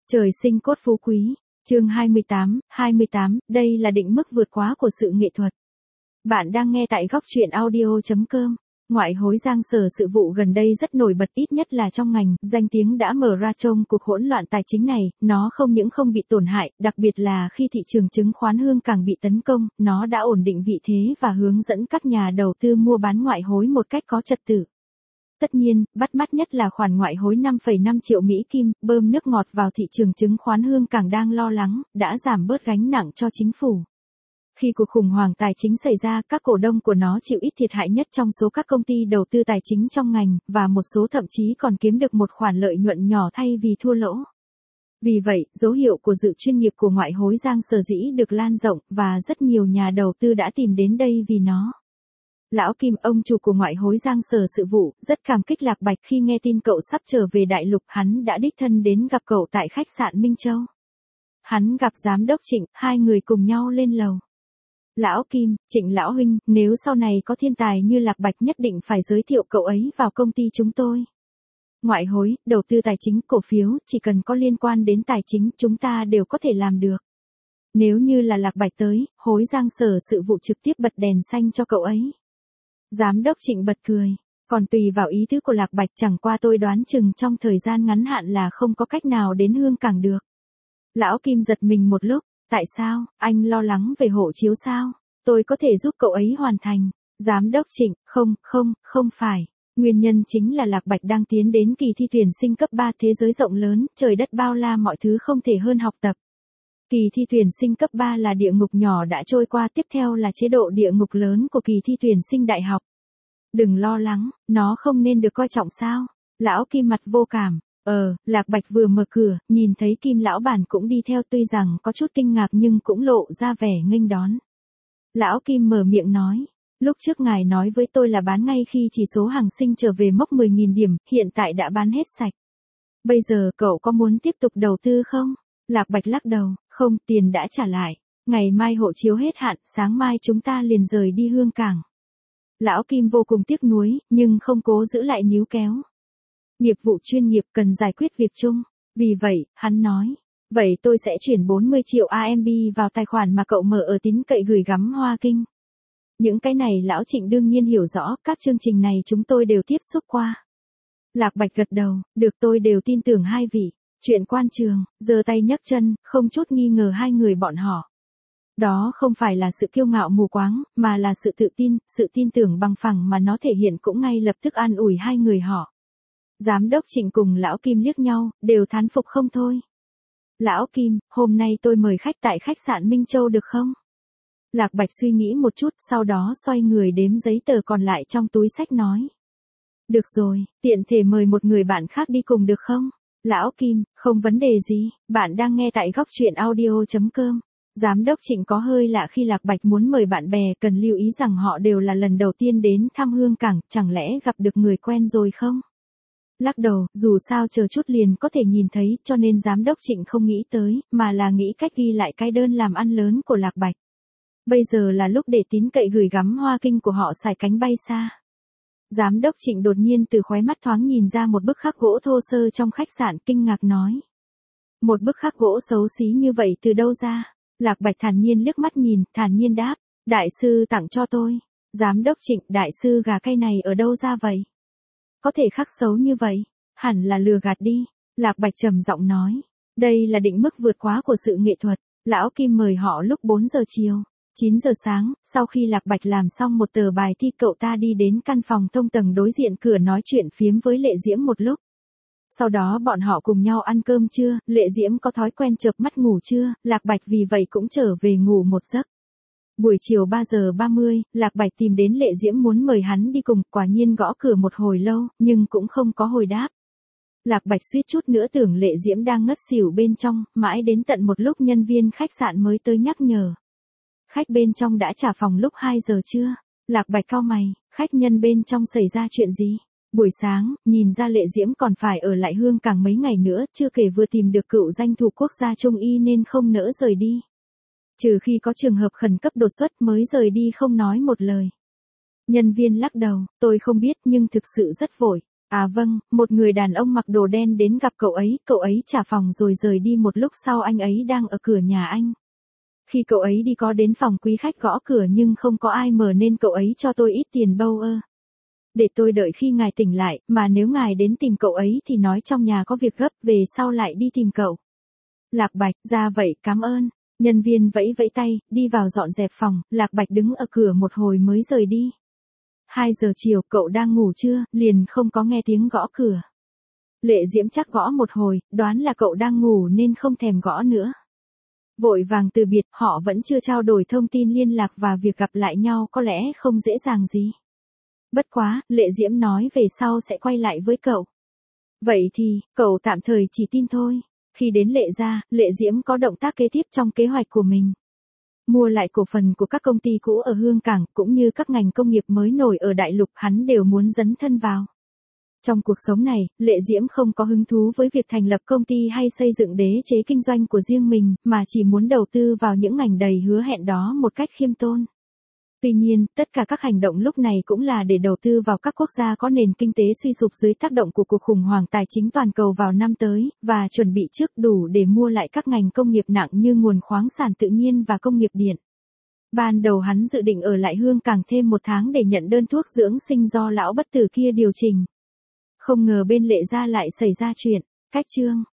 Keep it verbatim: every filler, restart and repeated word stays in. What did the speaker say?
Trời sinh cốt phú quý, chương hai mươi tám, hai mươi tám, đây là định mức vượt quá của sự nghệ thuật. Bạn đang nghe tại góc truyện audio chấm com. Ngoại hối Giang Sở sự vụ gần đây rất nổi bật, ít nhất là trong ngành, danh tiếng đã mở ra trong cuộc hỗn loạn tài chính này, nó không những không bị tổn hại, đặc biệt là khi thị trường chứng khoán Hương Cảng bị tấn công, nó đã ổn định vị thế và hướng dẫn các nhà đầu tư mua bán ngoại hối một cách có trật tự. Tất nhiên, bắt mắt nhất là khoản ngoại hối năm phẩy năm triệu Mỹ Kim, bơm nước ngọt vào thị trường chứng khoán Hương Cảng đang lo lắng, đã giảm bớt gánh nặng cho chính phủ. Khi cuộc khủng hoảng tài chính xảy ra, các cổ đông của nó chịu ít thiệt hại nhất trong số các công ty đầu tư tài chính trong ngành, và một số thậm chí còn kiếm được một khoản lợi nhuận nhỏ thay vì thua lỗ. Vì vậy, dấu hiệu của sự chuyên nghiệp của ngoại hối Giang Sở dĩ được lan rộng, và rất nhiều nhà đầu tư đã tìm đến đây vì nó. Lão Kim, ông chủ của ngoại hối Giang Sở sự vụ, rất cảm kích Lạc Bạch khi nghe tin cậu sắp trở về đại lục, hắn đã đích thân đến gặp cậu tại khách sạn Minh Châu. Hắn gặp giám đốc Trịnh, hai người cùng nhau lên lầu. Lão Kim, Trịnh lão huynh, nếu sau này có thiên tài như Lạc Bạch nhất định phải giới thiệu cậu ấy vào công ty chúng tôi. Ngoại hối, đầu tư tài chính, cổ phiếu, chỉ cần có liên quan đến tài chính, chúng ta đều có thể làm được. Nếu như là Lạc Bạch tới, hối Giang Sở sự vụ trực tiếp bật đèn xanh cho cậu ấy. Giám đốc Trịnh bật cười, còn tùy vào ý tứ của Lạc Bạch, chẳng qua tôi đoán chừng trong thời gian ngắn hạn là không có cách nào đến Hương Cảng được. Lão Kim giật mình một lúc, tại sao, anh lo lắng về hộ chiếu sao? Tôi có thể giúp cậu ấy hoàn thành. Giám đốc Trịnh, không, không, không phải. Nguyên nhân chính là Lạc Bạch đang tiến đến kỳ thi tuyển sinh cấp ba, thế giới rộng lớn, trời đất bao la, mọi thứ không thể hơn học tập. Kỳ thi tuyển sinh cấp ba là địa ngục nhỏ đã trôi qua, tiếp theo là chế độ địa ngục lớn của kỳ thi tuyển sinh đại học. Đừng lo lắng, nó không nên được coi trọng sao? Lão Kim mặt vô cảm. Ờ, Lạc Bạch vừa mở cửa, nhìn thấy Kim lão bản cũng đi theo, tuy rằng có chút kinh ngạc nhưng cũng lộ ra vẻ nghênh đón. Lão Kim mở miệng nói, lúc trước ngài nói với tôi là bán ngay khi chỉ số hàng sinh trở về mốc mười nghìn điểm, hiện tại đã bán hết sạch. Bây giờ cậu có muốn tiếp tục đầu tư không? Lạc Bạch lắc đầu, không, tiền đã trả lại. Ngày mai hộ chiếu hết hạn, sáng mai chúng ta liền rời đi Hương Cảng. Lão Kim vô cùng tiếc nuối, nhưng không cố giữ lại níu kéo. Nghiệp vụ chuyên nghiệp cần giải quyết việc chung. Vì vậy, hắn nói, vậy tôi sẽ chuyển bốn mươi triệu a em bê vào tài khoản mà cậu mở ở tín cậy gửi gắm Hoa Kinh. Những cái này Lão Trịnh đương nhiên hiểu rõ, các chương trình này chúng tôi đều tiếp xúc qua. Lạc Bạch gật đầu, được, tôi đều tin tưởng hai vị. Chuyện quan trường, giơ tay nhấc chân, không chút nghi ngờ hai người bọn họ. Đó không phải là sự kiêu ngạo mù quáng, mà là sự tự tin, sự tin tưởng bằng phẳng mà nó thể hiện cũng ngay lập tức an ủi hai người họ. Giám đốc Trịnh cùng Lão Kim liếc nhau, đều thán phục không thôi. Lão Kim, hôm nay tôi mời khách tại khách sạn Minh Châu được không? Lạc Bạch suy nghĩ một chút, sau đó xoay người đếm giấy tờ còn lại trong túi xách nói. Được rồi, tiện thể mời một người bạn khác đi cùng được không? Lão Kim, không vấn đề gì, bạn đang nghe tại góc truyện audio chấm com. Giám đốc Trịnh có hơi lạ khi Lạc Bạch muốn mời bạn bè, cần lưu ý rằng họ đều là lần đầu tiên đến thăm Hương Cảng, chẳng lẽ gặp được người quen rồi không? Lắc đầu, dù sao chờ chút liền có thể nhìn thấy, cho nên giám đốc Trịnh không nghĩ tới, mà là nghĩ cách ghi lại cái đơn làm ăn lớn của Lạc Bạch. Bây giờ là lúc để tín cậy gửi gắm Hoa Kinh của họ xài cánh bay xa. Giám đốc Trịnh đột nhiên từ khóe mắt thoáng nhìn ra một bức khắc gỗ thô sơ trong khách sạn, kinh ngạc nói. Một bức khắc gỗ xấu xí như vậy từ đâu ra? Lạc Bạch thản nhiên liếc mắt nhìn, thản nhiên đáp, đại sư tặng cho tôi. Giám đốc Trịnh, đại sư gà cây này ở đâu ra vậy? Có thể khắc xấu như vậy? Hẳn là lừa gạt đi. Lạc Bạch trầm giọng nói, đây là định mức vượt quá của sự nghệ thuật. Lão Kim mời họ lúc bốn giờ chiều. chín giờ sáng, sau khi Lạc Bạch làm xong một tờ bài thi, cậu ta đi đến căn phòng thông tầng đối diện cửa nói chuyện phiếm với Lệ Diễm một lúc. Sau đó bọn họ cùng nhau ăn cơm trưa, Lệ Diễm có thói quen chợp mắt ngủ trưa, Lạc Bạch vì vậy cũng trở về ngủ một giấc. Buổi chiều ba giờ ba mươi, Lạc Bạch tìm đến Lệ Diễm muốn mời hắn đi cùng, quả nhiên gõ cửa một hồi lâu, nhưng cũng không có hồi đáp. Lạc Bạch suýt chút nữa tưởng Lệ Diễm đang ngất xỉu bên trong, mãi đến tận một lúc nhân viên khách sạn mới tới nhắc nhở. Khách bên trong đã trả phòng lúc hai giờ trưa. Lạc Bạch cau mày, khách nhân bên trong xảy ra chuyện gì? Buổi sáng, nhìn ra Lệ Diễm còn phải ở lại Hương Cảng mấy ngày nữa, chưa kể vừa tìm được cựu danh thủ quốc gia Trung Y nên không nỡ rời đi. Trừ khi có trường hợp khẩn cấp đột xuất mới rời đi không nói một lời. Nhân viên lắc đầu, tôi không biết nhưng thực sự rất vội. À vâng, một người đàn ông mặc đồ đen đến gặp cậu ấy, cậu ấy trả phòng rồi rời đi, một lúc sau anh ấy đang ở cửa nhà anh. Khi cậu ấy đi có đến phòng quý khách gõ cửa nhưng không có ai mở nên cậu ấy cho tôi ít tiền bâu ơ. Để tôi đợi khi ngài tỉnh lại, mà nếu ngài đến tìm cậu ấy thì nói trong nhà có việc gấp, về sau lại đi tìm cậu. Lạc Bạch, ra vậy, cảm ơn. Nhân viên vẫy vẫy tay, đi vào dọn dẹp phòng, Lạc Bạch đứng ở cửa một hồi mới rời đi. Hai giờ chiều, cậu đang ngủ chưa, liền không có nghe tiếng gõ cửa. Lệ Diễm chắc gõ một hồi, đoán là cậu đang ngủ nên không thèm gõ nữa. Vội vàng từ biệt, họ vẫn chưa trao đổi thông tin liên lạc và việc gặp lại nhau có lẽ không dễ dàng gì. Bất quá, Lệ Diễm nói về sau sẽ quay lại với cậu. Vậy thì, cậu tạm thời chỉ tin thôi. Khi đến Lệ gia, Lệ Diễm có động tác kế tiếp trong kế hoạch của mình. Mua lại cổ phần của các công ty cũ ở Hương Cảng, cũng như các ngành công nghiệp mới nổi ở Đại Lục, hắn đều muốn dấn thân vào. Trong cuộc sống này, Lệ Diễm không có hứng thú với việc thành lập công ty hay xây dựng đế chế kinh doanh của riêng mình, mà chỉ muốn đầu tư vào những ngành đầy hứa hẹn đó một cách khiêm tốn. Tuy nhiên, tất cả các hành động lúc này cũng là để đầu tư vào các quốc gia có nền kinh tế suy sụp dưới tác động của cuộc khủng hoảng tài chính toàn cầu vào năm tới, và chuẩn bị trước đủ để mua lại các ngành công nghiệp nặng như nguồn khoáng sản tự nhiên và công nghiệp điện. Ban đầu hắn dự định ở lại Hương Cảng thêm một tháng để nhận đơn thuốc dưỡng sinh do lão bất tử kia điều chỉnh. Không ngờ bên Lệ gia lại xảy ra chuyện. Cách chương